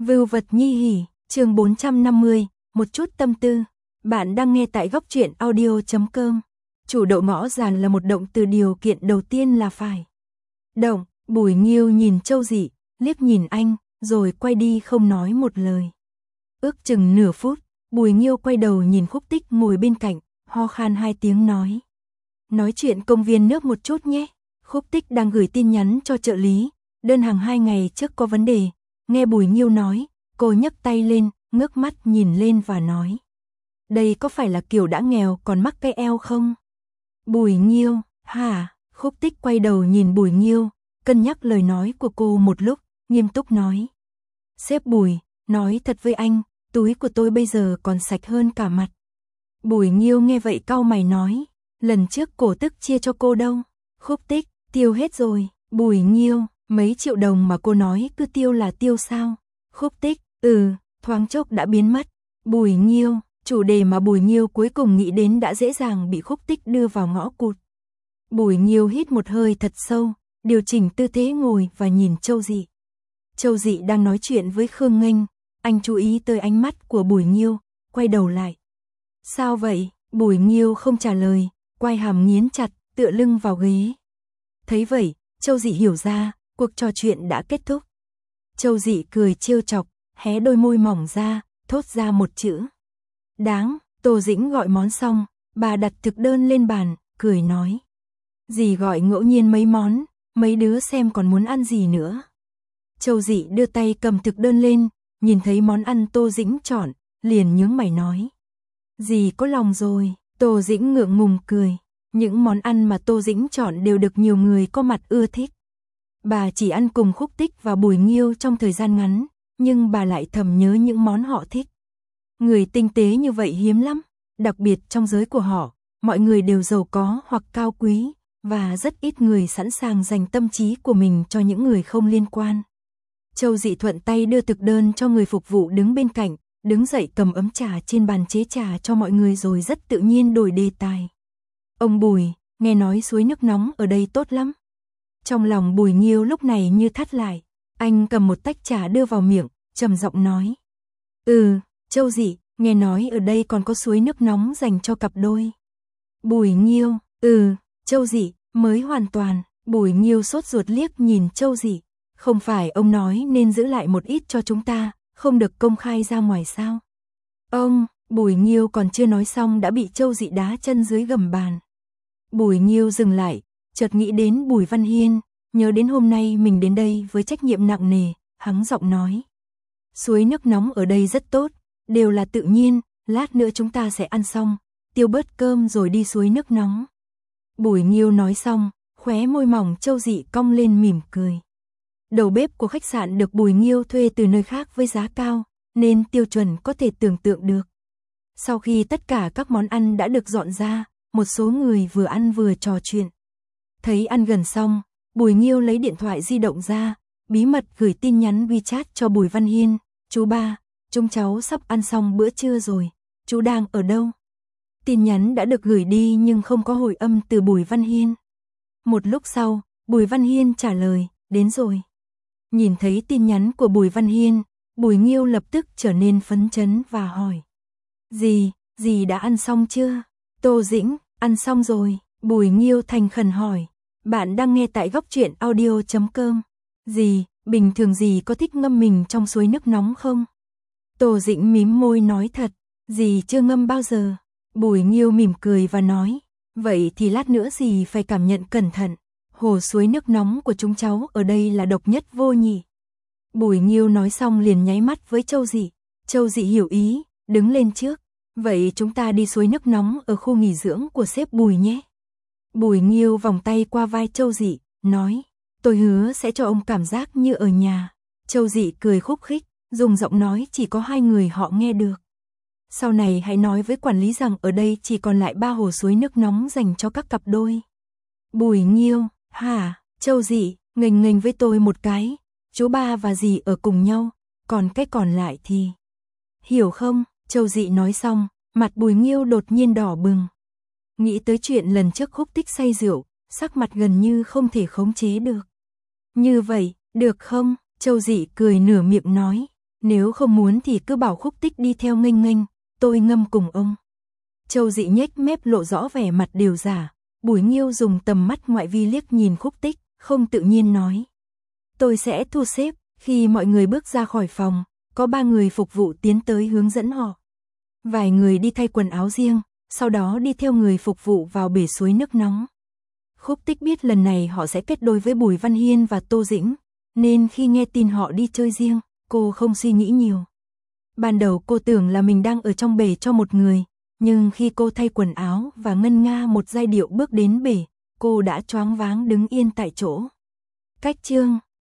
Vưu vật nhi hỉ, chương 450, một chút tâm tư. Bạn đang nghe tại góc truyện audio.com. Chủ động ngõ giàn là một động từ, điều kiện đầu tiên là phải động. Bùi Nghiêu nhìn Châu Dị, liếc nhìn anh, rồi quay đi không nói một lời. Ước chừng nửa phút, Bùi Nghiêu quay đầu nhìn Khúc Tích ngồi bên cạnh, ho khan hai tiếng nói. Nói chuyện công viên nước một chút nhé. Khúc Tích đang gửi tin nhắn cho trợ lý, đơn hàng 2 ngày trước có vấn đề. Nghe Bùi Nghiêu nói, cô nhấc tay lên, ngước mắt nhìn lên và nói. Đây có phải là kiểu đã nghèo còn mắc cái eo không? Bùi Nghiêu, hả? Khúc Tích quay đầu nhìn Bùi Nghiêu, cân nhắc lời nói của cô một lúc, nghiêm túc nói. Sếp Bùi, nói thật với anh, túi của tôi bây giờ còn sạch hơn cả mặt. Bùi Nghiêu nghe vậy cau mày nói, lần trước cổ tức chia cho cô đâu? Khúc Tích, tiêu hết rồi. Bùi Nghiêu, mấy triệu đồng mà cô nói cứ tiêu là tiêu sao? Khúc Tích, thoáng chốc đã biến mất. Bùi Nghiêu, chủ đề mà Bùi Nghiêu cuối cùng nghĩ đến đã dễ dàng bị Khúc Tích đưa vào ngõ cụt. Bùi Nghiêu hít một hơi thật sâu, điều chỉnh tư thế ngồi và nhìn Châu Dị. Châu Dị đang nói chuyện với Khương Nghênh, anh chú ý tới ánh mắt của Bùi Nghiêu, quay đầu lại. Sao vậy? Bùi Nghiêu không trả lời, quay hàm nghiến chặt, tựa lưng vào ghế. Thấy vậy, Châu Dị hiểu ra, cuộc trò chuyện đã kết thúc. Châu Dị cười trêu chọc, hé đôi môi mỏng ra, thốt ra một chữ. Đáng. Tô Dĩnh gọi món xong, bà đặt thực đơn lên bàn, cười nói. Dì gọi ngẫu nhiên mấy món, mấy đứa xem còn muốn ăn gì nữa. Châu Dị đưa tay cầm thực đơn lên, nhìn thấy món ăn Tô Dĩnh chọn, liền nhướng mày nói. Dì có lòng rồi. Tô Dĩnh ngượng ngùng cười. Những món ăn mà Tô Dĩnh chọn đều được nhiều người có mặt ưa thích. Bà chỉ ăn cùng Khúc Tích và Bùi Nghiêu trong thời gian ngắn, nhưng bà lại thầm nhớ những món họ thích. Người tinh tế như vậy hiếm lắm, đặc biệt trong giới của họ, mọi người đều giàu có hoặc cao quý, và rất ít người sẵn sàng dành tâm trí của mình cho những người không liên quan. Châu Dị thuận tay đưa thực đơn cho người phục vụ đứng bên cạnh, đứng dậy cầm ấm trà trên bàn chế trà cho mọi người rồi rất tự nhiên đổi đề tài. Ông Bùi, nghe nói suối nước nóng ở đây tốt lắm. Trong lòng Bùi Nghiêu lúc này như thắt lại, anh cầm một tách trà đưa vào miệng, trầm giọng nói. Châu Dị, nghe nói ở đây còn có suối nước nóng dành cho cặp đôi. Bùi Nghiêu, Châu Dị, mới hoàn toàn. Bùi Nghiêu sốt ruột liếc nhìn Châu Dị. Không phải ông nói nên giữ lại một ít cho chúng ta, không được công khai ra ngoài sao? Ông, Bùi Nghiêu còn chưa nói xong đã bị Châu Dị đá chân dưới gầm bàn. Bùi Nghiêu dừng lại, chợt nghĩ đến Bùi Văn Hiên, nhớ đến hôm nay mình đến đây với trách nhiệm nặng nề, hắng giọng nói. Suối nước nóng ở đây rất tốt, đều là tự nhiên, lát nữa chúng ta sẽ ăn xong, tiêu bớt cơm rồi đi suối nước nóng. Bùi Nghiêu nói xong, khóe môi mỏng Châu Dị cong lên mỉm cười. Đầu bếp của khách sạn được Bùi Nghiêu thuê từ nơi khác với giá cao, nên tiêu chuẩn có thể tưởng tượng được. Sau khi tất cả các món ăn đã được dọn ra, một số người vừa ăn vừa trò chuyện. Thấy ăn gần xong, Bùi Nghiêu lấy điện thoại di động ra, bí mật gửi tin nhắn WeChat cho Bùi Văn Hiên. Chú ba, chúng cháu sắp ăn xong bữa trưa rồi, chú đang ở đâu? Tin nhắn đã được gửi đi nhưng không có hồi âm từ Bùi Văn Hiên. Một lúc sau, Bùi Văn Hiên trả lời, đến rồi. Nhìn thấy tin nhắn của Bùi Văn Hiên, Bùi Nghiêu lập tức trở nên phấn chấn và hỏi. Dì đã ăn xong chưa? Tô Dĩnh, ăn xong rồi. Bùi Nghiêu thành khẩn hỏi. Bạn đang nghe tại góc truyện audio.com. Dì, bình thường dì có thích ngâm mình trong suối nước nóng không? Tô Dĩnh mím môi nói thật, dì chưa ngâm bao giờ. Bùi Nghiêu mỉm cười và nói, vậy thì lát nữa dì phải cảm nhận cẩn thận. Hồ suối nước nóng của chúng cháu ở đây là độc nhất vô nhị. Bùi Nghiêu nói xong liền nháy mắt với Châu Dị. Châu Dị hiểu ý, đứng lên trước. Vậy chúng ta đi suối nước nóng ở khu nghỉ dưỡng của sếp Bùi nhé. Bùi Nghiêu vòng tay qua vai Châu Dị, nói, tôi hứa sẽ cho ông cảm giác như ở nhà. Châu Dị cười khúc khích, dùng giọng nói chỉ có 2 người họ nghe được. Sau này hãy nói với quản lý rằng ở đây chỉ còn lại 3 hồ suối nước nóng dành cho các cặp đôi. Bùi Nghiêu, hả? Châu Dị, nghênh với tôi một cái, chú ba và dì ở cùng nhau, còn cái còn lại thì... Hiểu không? Châu Dị nói xong, mặt Bùi Nghiêu đột nhiên đỏ bừng. Nghĩ tới chuyện lần trước Khúc Tích say rượu, sắc mặt gần như không thể khống chế được. Như vậy, được không? Châu Dị cười nửa miệng nói. Nếu không muốn thì cứ bảo Khúc Tích đi theo nghênh nghênh, tôi ngâm cùng ông. Châu Dị nhếch mép lộ rõ vẻ mặt điều giả, Bùi Nghiêu dùng tầm mắt ngoại vi liếc nhìn Khúc Tích, không tự nhiên nói. Tôi sẽ thu xếp. Khi mọi người bước ra khỏi phòng, có 3 người phục vụ tiến tới hướng dẫn họ. Vài người đi thay quần áo riêng, sau đó đi theo người phục vụ vào bể suối nước nóng. Khúc Tích biết lần này họ sẽ kết đôi với Bùi Văn Hiên và Tô Dĩnh, nên khi nghe tin họ đi chơi riêng, cô không suy nghĩ nhiều. Ban đầu cô tưởng là mình đang ở trong bể cho một người, nhưng khi cô thay quần áo và ngân nga một giai điệu bước đến bể, cô đã choáng váng đứng yên tại chỗ. Cách chương